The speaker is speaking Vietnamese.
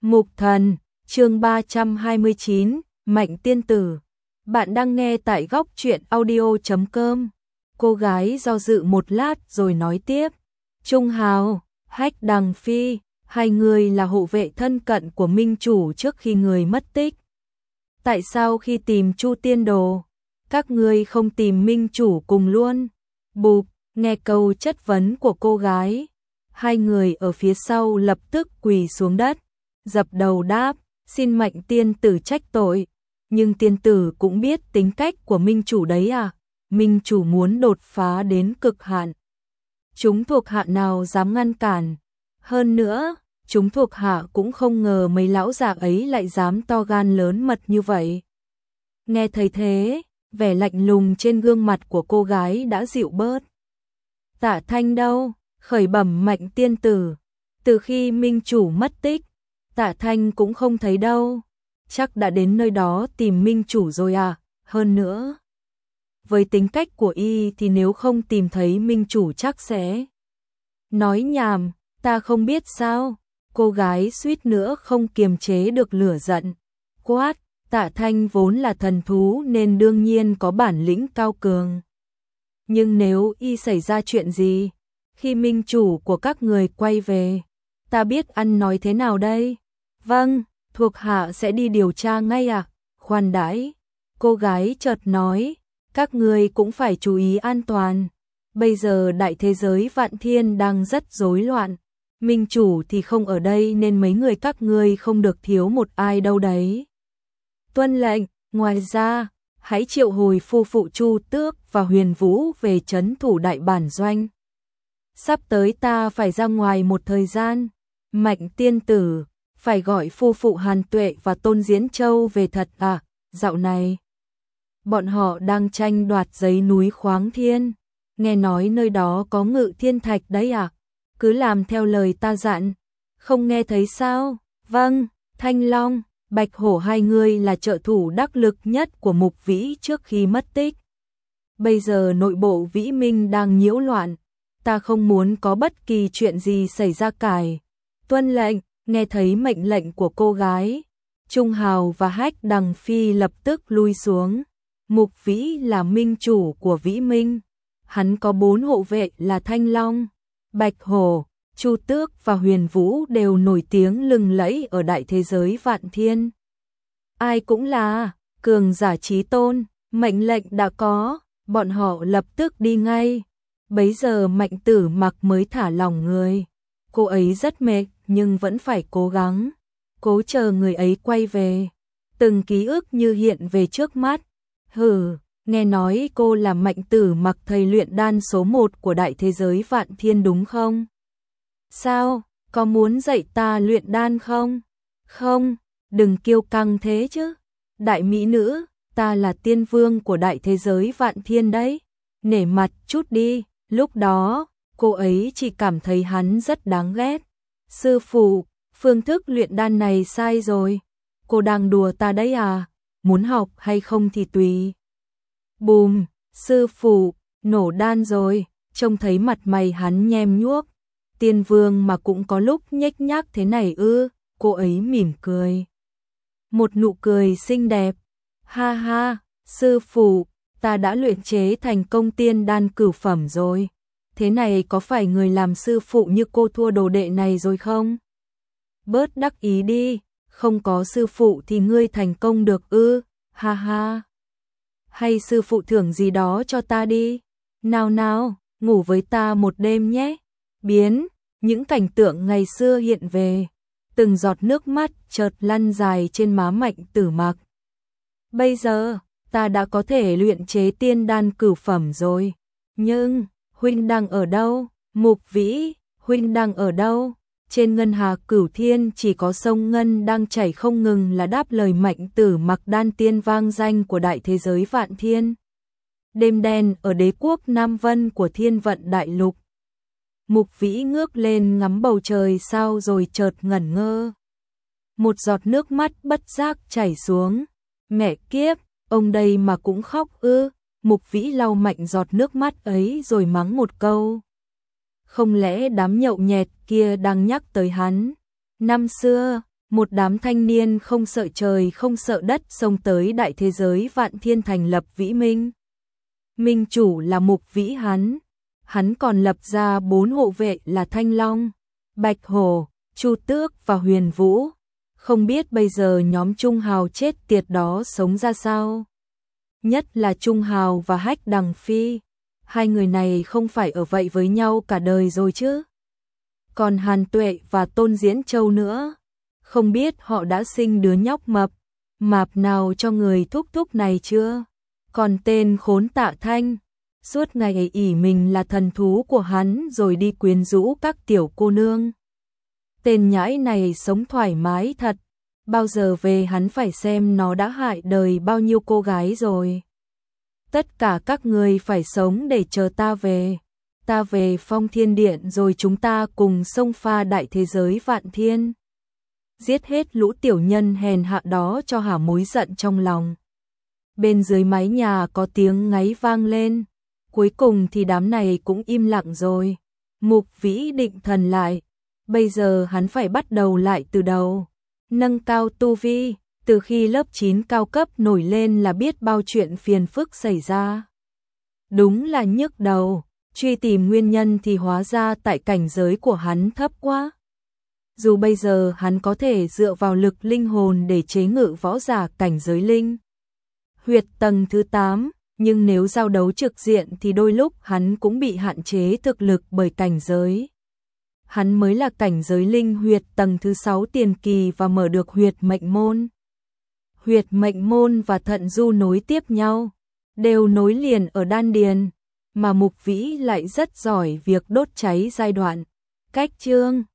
Mục Thần, chương 329, Mạnh Tiên Tử. Bạn đang nghe tại góc truyện audio.com. Cô gái do dự một lát rồi nói tiếp. Trung Hào, Hách Đằng Phi, hai người là hộ vệ thân cận của Minh Chủ trước khi người mất tích. Tại sao khi tìm Chu Tiên Đồ, các ngươi không tìm Minh Chủ cùng luôn? Bụp, nghe câu chất vấn của cô gái. Hai người ở phía sau lập tức quỳ xuống đất, dập đầu đáp, xin Mạnh tiên tử trách tội. Nhưng tiên tử cũng biết tính cách của Minh Chủ đấy à? Minh Chủ muốn đột phá đến cực hạn. Chúng thuộc hạ nào dám ngăn cản? Hơn nữa, chúng thuộc hạ cũng không ngờ mấy lão già ấy lại dám to gan lớn mật như vậy. Nghe thấy thế, vẻ lạnh lùng trên gương mặt của cô gái đã dịu bớt. Tạ Thanh đâu? Khởi bẩm Mạnh tiên tử. Từ khi Minh Chủ mất tích, Tạ Thanh cũng không thấy đâu. Chắc đã đến nơi đó tìm Minh Chủ rồi à? Hơn nữa, với tính cách của y thì nếu không tìm thấy Minh Chủ chắc sẽ... Nói nhảm, ta không biết sao? Cô gái suýt nữa không kiềm chế được lửa giận. Quát, Tạ Thanh vốn là thần thú nên đương nhiên có bản lĩnh cao cường. Nhưng nếu y xảy ra chuyện gì, khi Minh Chủ của các người quay về, ta biết ăn nói thế nào đây? Vâng, thuộc hạ sẽ đi điều tra ngay ạ. Khoan đãi, cô gái chợt nói, các người cũng phải chú ý an toàn. Bây giờ đại thế giới vạn thiên đang rất rối loạn. Minh Chủ thì không ở đây nên mấy người các ngươi không được thiếu một ai đâu đấy. Tuân lệnh, ngoài ra, hãy triệu hồi phu phụ Chu Tước và Huyền Vũ về trấn thủ đại bản doanh. Sắp tới ta phải ra ngoài một thời gian. Mạnh tiên tử, phải gọi phu phụ Hàn Tuệ và Tôn Diễn Châu về thật à? Dạo này, bọn họ đang tranh đoạt giấy núi Khoáng Thiên. Nghe nói nơi đó có Ngự Thiên Thạch đấy à? Cứ làm theo lời ta dặn. Không nghe thấy sao? Vâng, Thanh Long, Bạch Hổ hai người là trợ thủ đắc lực nhất của Mục Vĩ trước khi mất tích. Bây giờ nội bộ Vĩ Minh đang nhiễu loạn. Ta không muốn có bất kỳ chuyện gì xảy ra cải. Tuân lệnh, nghe thấy mệnh lệnh của cô gái. Trung Hào và Hách Đằng Phi lập tức lui xuống. Mục Vĩ là Minh Chủ của Vĩ Minh. Hắn có 4 hộ vệ là Thanh Long, Bạch Hổ, Chu Tước và Huyền Vũ đều nổi tiếng lừng lẫy ở đại thế giới vạn thiên. Ai cũng là cường giả chí tôn, mệnh lệnh đã có, bọn họ lập tức đi ngay. Bấy giờ Mạnh Tử Mặc mới thả lỏng người. Cô ấy rất mệt nhưng vẫn phải cố gắng, cố chờ người ấy quay về. Từng ký ức như hiện về trước mắt. Hừ, nghe nói cô là Mạnh Tử Mặc, thầy luyện đan số 1 của đại thế giới vạn thiên đúng không? Sao, có muốn dạy ta luyện đan không? Không, đừng kiêu căng thế chứ. Đại mỹ nữ, ta là tiên vương của đại thế giới vạn thiên đấy. Nể mặt chút đi. Lúc đó, cô ấy chỉ cảm thấy hắn rất đáng ghét. Sư phụ, phương thức luyện đan này sai rồi. Cô đang đùa ta đấy à? Muốn học hay không thì tùy. Bùm, sư phụ, nổ đan rồi. Trông thấy mặt mày hắn nhem nhuốc. Tiên vương mà cũng có lúc nhếch nhác thế này ư? Cô ấy mỉm cười. Một nụ cười xinh đẹp. Ha ha, sư phụ, ta đã luyện chế thành công tiên đan cửu phẩm rồi. Thế này có phải người làm sư phụ như cô thua đồ đệ này rồi không? Bớt đắc ý đi, không có sư phụ thì ngươi thành công được ư? Ha ha. Hay sư phụ thưởng gì đó cho ta đi. Nào nào, ngủ với ta một đêm nhé. Biến, những cảnh tượng ngày xưa hiện về. Từng giọt nước mắt chợt lăn dài trên má Mạnh Tử Mặc. Bây giờ, ta đã có thể luyện chế tiên đan cửu phẩm rồi. Nhưng, huynh đang ở đâu? Mục Vĩ, huynh đang ở đâu? Trên ngân hà cửu thiên chỉ có sông Ngân đang chảy không ngừng là đáp lời Mạnh Tử Mặc đan tiên vang danh của đại thế giới vạn thiên. Đêm đen ở đế quốc Nam Vân của Thiên Vận Đại Lục. Mục Vĩ ngước lên ngắm bầu trời sao rồi chợt ngẩn ngơ. Một giọt nước mắt bất giác chảy xuống. Mẹ kiếp, ông đây mà cũng khóc ư? Mục Vĩ lau mạnh giọt nước mắt ấy rồi mắng một câu. Không lẽ đám nhậu nhẹt kia đang nhắc tới hắn? Năm xưa, Một đám thanh niên không sợ trời không sợ đất xông tới đại thế giới Vạn Thiên thành lập Vĩ Minh. Minh chủ là Mục Vĩ hắn còn lập ra 4 hộ vệ là Thanh Long, Bạch Hổ, Chu Tước và Huyền Vũ. Không biết bây giờ nhóm Trung Hào chết tiệt đó sống ra sao? Nhất là Trung Hào và Hách Đằng Phi. Hai người này không phải ở vậy với nhau cả đời rồi chứ? Còn Hàn Tuệ và Tôn Diễn Châu nữa. Không biết họ đã sinh đứa nhóc mạp nào cho người thúc thúc này chưa? Còn tên khốn Tạ Thanh, suốt ngày ỷ mình là thần thú của hắn rồi đi quyến rũ các tiểu cô nương. Tên nhãi này sống thoải mái thật, bao giờ về hắn phải xem nó đã hại đời bao nhiêu cô gái rồi. Tất cả các người phải sống để chờ ta về Phong Thiên Điện rồi chúng ta cùng xông pha đại thế giới Vạn Thiên. Giết hết lũ tiểu nhân hèn hạ đó cho hả mối giận trong lòng. Bên dưới mái nhà có tiếng ngáy vang lên, cuối cùng thì đám này cũng im lặng rồi. Mục Vĩ định thần lại, bây giờ hắn phải bắt đầu lại từ đầu, nâng cao tu vi, từ khi lớp 9 cao cấp nổi lên là biết bao chuyện phiền phức xảy ra. Đúng là nhức đầu, truy tìm nguyên nhân thì hóa ra tại cảnh giới của hắn thấp quá. Dù bây giờ hắn có thể dựa vào lực linh hồn để chế ngự võ giả cảnh giới linh huyệt tầng thứ 8, nhưng nếu giao đấu trực diện thì đôi lúc hắn cũng bị hạn chế thực lực bởi cảnh giới. Hắn mới là cảnh giới linh huyệt tầng thứ 6 tiền kỳ và mở được huyệt mệnh môn. Huyệt mệnh môn và thận du nối tiếp nhau, đều nối liền ở đan điền, mà Mục Vĩ lại rất giỏi việc đốt cháy giai đoạn. Cách chương